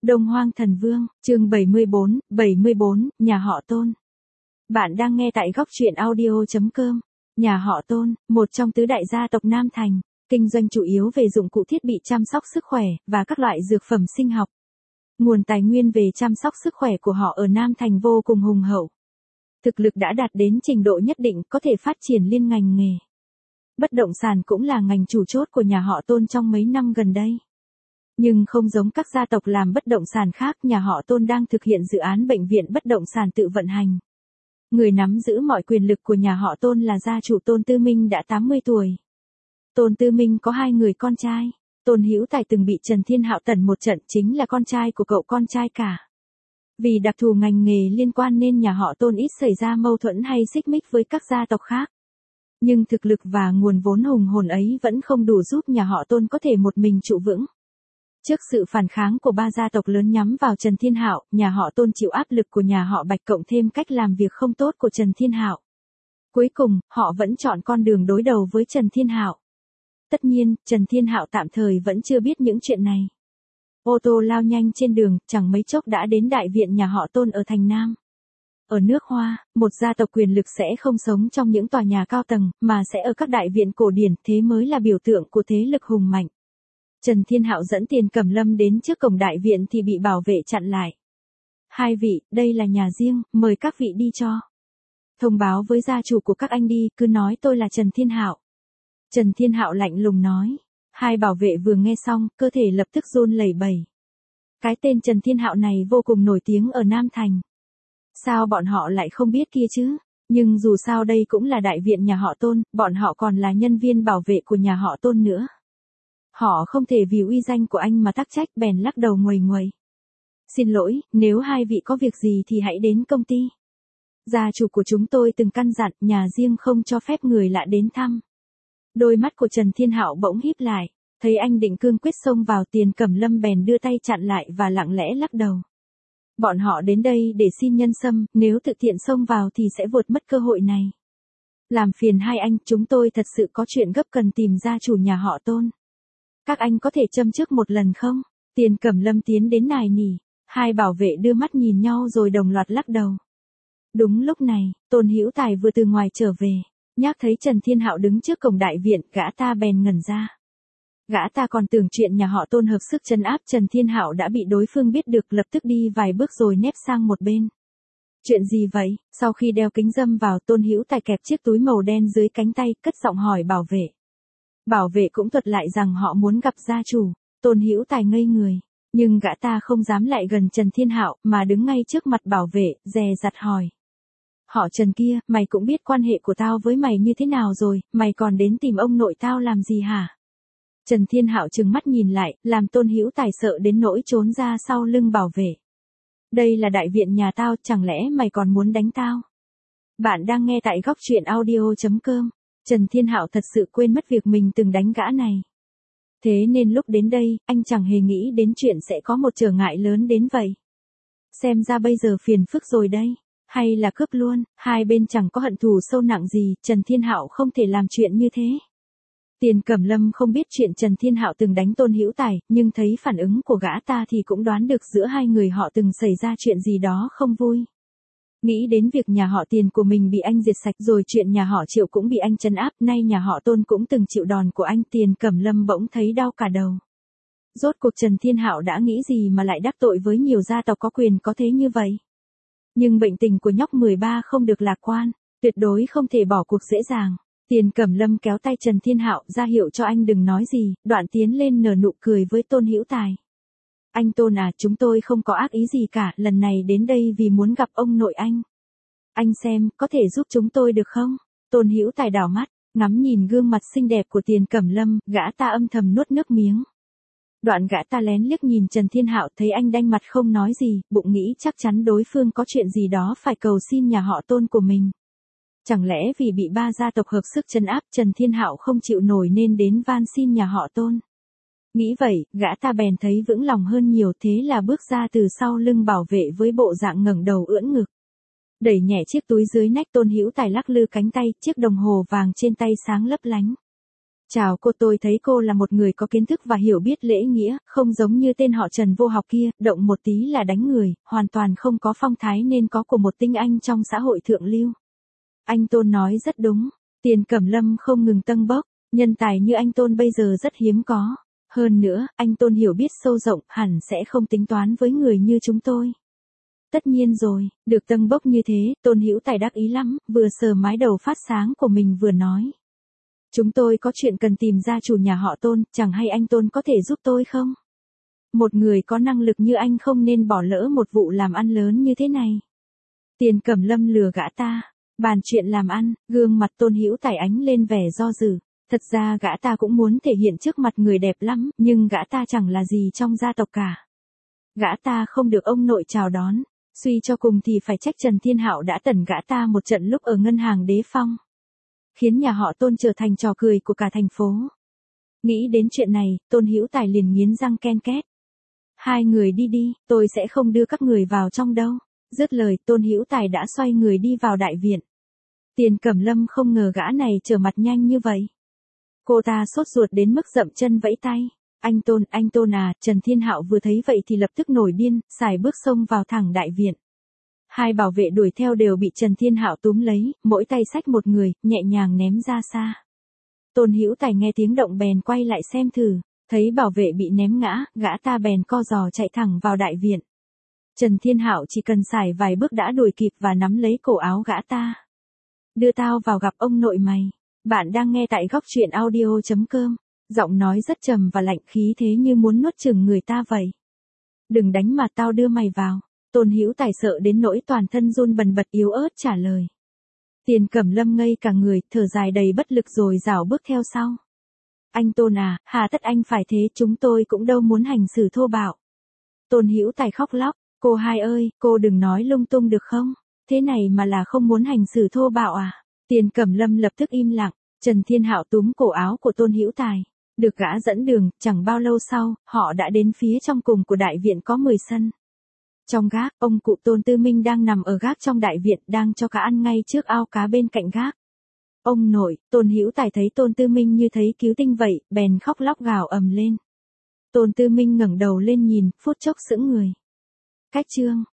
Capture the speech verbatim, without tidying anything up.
Đông Hoang Thần Vương, chương bảy mươi bốn, bảy mươi bốn, nhà họ Tôn. Bạn đang nghe tại góc truyện audio chấm com. Nhà họ Tôn, một trong tứ đại gia tộc Nam Thành, kinh doanh chủ yếu về dụng cụ thiết bị chăm sóc sức khỏe và các loại dược phẩm sinh học. Nguồn tài nguyên về chăm sóc sức khỏe của họ ở Nam Thành vô cùng hùng hậu. Thực lực đã đạt đến trình độ nhất định có thể phát triển liên ngành nghề. Bất động sản cũng là ngành chủ chốt của nhà họ Tôn trong mấy năm gần đây. Nhưng không giống các gia tộc làm bất động sản khác, nhà họ Tôn đang thực hiện dự án bệnh viện bất động sản tự vận hành. Người nắm giữ mọi quyền lực của nhà họ Tôn là gia chủ Tôn Tư Minh đã tám mươi tuổi. Tôn Tư Minh có hai người con trai. Tôn Hữu Tài từng bị Trần Thiên Hạo tẩn một trận, chính là con trai của cậu con trai cả. Vì đặc thù ngành nghề liên quan nên nhà họ Tôn ít xảy ra mâu thuẫn hay xích mích với các gia tộc khác. Nhưng thực lực và nguồn vốn hùng hồn ấy vẫn không đủ giúp nhà họ Tôn có thể một mình trụ vững. Trước sự phản kháng của ba gia tộc lớn nhắm vào Trần Thiên Hạo, nhà họ Tôn chịu áp lực của nhà họ Bạch cộng thêm cách làm việc không tốt của Trần Thiên Hạo. Cuối cùng, họ vẫn chọn con đường đối đầu với Trần Thiên Hạo. Tất nhiên, Trần Thiên Hạo tạm thời vẫn chưa biết những chuyện này. Ô tô lao nhanh trên đường, chẳng mấy chốc đã đến đại viện nhà họ Tôn ở thành Nam. Ở nước Hoa, một gia tộc quyền lực sẽ không sống trong những tòa nhà cao tầng, mà sẽ ở các đại viện cổ điển, thế mới là biểu tượng của thế lực hùng mạnh. Trần Thiên Hạo dẫn Tiền Cẩm Lâm đến trước cổng đại viện thì bị bảo vệ chặn lại. Hai vị, đây là nhà riêng, mời các vị đi cho. Thông báo với gia chủ của các anh đi, cứ nói tôi là Trần Thiên Hạo. Trần Thiên Hạo lạnh lùng nói. Hai bảo vệ vừa nghe xong, cơ thể lập tức run lẩy bẩy. Cái tên Trần Thiên Hạo này vô cùng nổi tiếng ở Nam Thành. Sao bọn họ lại không biết kia chứ? Nhưng dù sao đây cũng là đại viện nhà họ Tôn, bọn họ còn là nhân viên bảo vệ của nhà họ Tôn nữa. Họ không thể vì uy danh của anh mà tắc trách, bèn lắc đầu nguầy nguầy. Xin lỗi, nếu hai vị có việc gì thì hãy đến công ty. Gia chủ của chúng tôi từng căn dặn nhà riêng không cho phép người lạ đến thăm. Đôi mắt của Trần Thiên Hạo bỗng híp lại, thấy anh định cương quyết xông vào, Tiền Cẩm Lâm bèn đưa tay chặn lại và lặng lẽ lắc đầu. Bọn họ đến đây để xin nhân sâm, nếu tự tiện xông vào thì sẽ vụt mất cơ hội này. Làm phiền hai anh, chúng tôi thật sự có chuyện gấp cần tìm gia chủ nhà họ Tôn. Các anh có thể châm trước một lần không? Tiền Cẩm Lâm tiến đến nài nỉ, hai bảo vệ đưa mắt nhìn nhau rồi đồng loạt lắc đầu. Đúng lúc này, Tôn Hữu Tài vừa từ ngoài trở về, nhác thấy Trần Thiên Hạo đứng trước cổng đại viện, gã ta bèn ngẩn ra. Gã ta còn tưởng chuyện nhà họ Tôn hợp sức trấn áp Trần Thiên Hạo đã bị đối phương biết được, lập tức đi vài bước rồi nép sang một bên. Chuyện gì vậy? Sau khi đeo kính râm vào, Tôn Hữu Tài kẹp chiếc túi màu đen dưới cánh tay, cất giọng hỏi bảo vệ. Bảo vệ cũng thuật lại rằng họ muốn gặp gia chủ. Tôn Hữu Tài ngây người, nhưng gã ta không dám lại gần Trần Thiên Hạo mà đứng ngay trước mặt bảo vệ, dè dặt hỏi. Họ Trần kia, mày cũng biết quan hệ của tao với mày như thế nào rồi, mày còn đến tìm ông nội tao làm gì hả? Trần Thiên Hạo trừng mắt nhìn lại, làm Tôn Hữu Tài sợ đến nỗi trốn ra sau lưng bảo vệ. Đây là đại viện nhà tao, chẳng lẽ mày còn muốn đánh tao? Bạn đang nghe tại góc truyện audio chấm com. Trần Thiên Hạo thật sự quên mất việc mình từng đánh gã này. Thế nên lúc đến đây, anh chẳng hề nghĩ đến chuyện sẽ có một trở ngại lớn đến vậy. Xem ra bây giờ phiền phức rồi đây. Hay là cướp luôn, hai bên chẳng có hận thù sâu nặng gì, Trần Thiên Hạo không thể làm chuyện như thế. Tiền Cẩm Lâm không biết chuyện Trần Thiên Hạo từng đánh Tôn Hữu Tài, nhưng thấy phản ứng của gã ta thì cũng đoán được giữa hai người họ từng xảy ra chuyện gì đó không vui. Nghĩ đến việc nhà họ Tiền của mình bị anh diệt sạch, rồi chuyện nhà họ Triệu cũng bị anh trấn áp, nay nhà họ Tôn cũng từng chịu đòn của anh, Tiền Cẩm Lâm bỗng thấy đau cả đầu. Rốt cuộc Trần Thiên Hạo đã nghĩ gì mà lại đắc tội với nhiều gia tộc có quyền có thế như vậy? Nhưng bệnh tình của nhóc mười ba không được lạc quan, tuyệt đối không thể bỏ cuộc dễ dàng. Tiền Cẩm Lâm kéo tay Trần Thiên Hạo ra hiệu cho anh đừng nói gì, đoạn tiến lên nở nụ cười với Tôn Hữu Tài. Anh Tôn à, chúng tôi không có ác ý gì cả, lần này đến đây vì muốn gặp ông nội anh. Anh xem, có thể giúp chúng tôi được không? Tôn Hữu Tài đảo mắt, ngắm nhìn gương mặt xinh đẹp của Tiền Cẩm Lâm, gã ta âm thầm nuốt nước miếng. Đoạn gã ta lén liếc nhìn Trần Thiên Hạo, thấy anh đanh mặt không nói gì, bụng nghĩ chắc chắn đối phương có chuyện gì đó phải cầu xin nhà họ Tôn của mình. Chẳng lẽ vì bị ba gia tộc hợp sức trấn áp, Trần Thiên Hạo không chịu nổi nên đến van xin nhà họ Tôn. Nghĩ vậy, gã ta bèn thấy vững lòng hơn nhiều, thế là bước ra từ sau lưng bảo vệ với bộ dạng ngẩng đầu ưỡn ngực. Đẩy nhẹ chiếc túi dưới nách, Tôn Hữu Tài lắc lư cánh tay, chiếc đồng hồ vàng trên tay sáng lấp lánh. Chào cô, tôi thấy cô là một người có kiến thức và hiểu biết lễ nghĩa, không giống như tên họ Trần vô học kia, động một tí là đánh người, hoàn toàn không có phong thái nên có của một tinh anh trong xã hội thượng lưu. Anh Tôn nói rất đúng, Tiền Cẩm Lâm không ngừng tâng bốc, nhân tài như anh Tôn bây giờ rất hiếm có. Hơn nữa, anh Tôn hiểu biết sâu rộng, hẳn sẽ không tính toán với người như chúng tôi. Tất nhiên rồi, được tâng bốc như thế, Tôn Hữu Tài đắc ý lắm, vừa sờ mái đầu phát sáng của mình vừa nói. Chúng tôi có chuyện cần tìm ra chủ nhà họ Tôn, chẳng hay anh Tôn có thể giúp tôi không? Một người có năng lực như anh không nên bỏ lỡ một vụ làm ăn lớn như thế này. Tiền Cẩm Lâm lừa gã ta, bàn chuyện làm ăn, gương mặt Tôn Hữu Tài ánh lên vẻ do dự. Thật ra gã ta cũng muốn thể hiện trước mặt người đẹp lắm, nhưng gã ta chẳng là gì trong gia tộc cả. Gã ta không được ông nội chào đón, suy cho cùng thì phải trách Trần Thiên Hạo đã tẩn gã ta một trận lúc ở ngân hàng Đế Phong, khiến nhà họ Tôn trở thành trò cười của cả thành phố. Nghĩ đến chuyện này, Tôn Hữu Tài liền nghiến răng ken két. Hai người đi đi, tôi sẽ không đưa các người vào trong đâu. Dứt lời, Tôn Hữu Tài đã xoay người đi vào đại viện. Tiền Cẩm Lâm không ngờ gã này trở mặt nhanh như vậy. Cô ta sốt ruột đến mức dậm chân vẫy tay. Anh Tôn, anh Tôn à, Trần Thiên Hạo vừa thấy vậy thì lập tức nổi điên, xài bước xông vào thẳng đại viện. Hai bảo vệ đuổi theo đều bị Trần Thiên Hạo túm lấy, mỗi tay xách một người, nhẹ nhàng ném ra xa. Tôn Hữu Tài nghe tiếng động bèn quay lại xem thử, thấy bảo vệ bị ném ngã, gã ta bèn co giò chạy thẳng vào đại viện. Trần Thiên Hạo chỉ cần xài vài bước đã đuổi kịp và nắm lấy cổ áo gã ta. Đưa tao vào gặp ông nội mày. Bạn đang nghe tại góc truyện audio chấm com. Giọng nói rất trầm và lạnh, khí thế như muốn nuốt chửng người ta vậy. Đừng đánh mà tao đưa mày vào. Tôn Hữu Tài sợ đến nỗi toàn thân run bần bật yếu ớt trả lời. Tiền Cẩm Lâm ngây cả người, thở dài đầy bất lực rồi rảo bước theo sau. Anh Tôn à, hà tất anh phải thế, chúng tôi cũng đâu muốn hành xử thô bạo. Tôn Hữu Tài khóc lóc, cô hai ơi, cô đừng nói lung tung được không? Thế này mà là không muốn hành xử thô bạo à? Tiền Cẩm Lâm lập tức im lặng, Trần Thiên Hạo túm cổ áo của Tôn Hữu Tài. Được gã dẫn đường, chẳng bao lâu sau, họ đã đến phía trong cùng của đại viện có mười sân. Trong gác, ông cụ Tôn Tư Minh đang nằm ở gác trong đại viện, đang cho cá ăn ngay trước ao cá bên cạnh gác. Ông nội, Tôn Hữu Tài thấy Tôn Tư Minh như thấy cứu tinh vậy, bèn khóc lóc gào ầm lên. Tôn Tư Minh ngẩng đầu lên nhìn, phút chốc sững người. Cách chương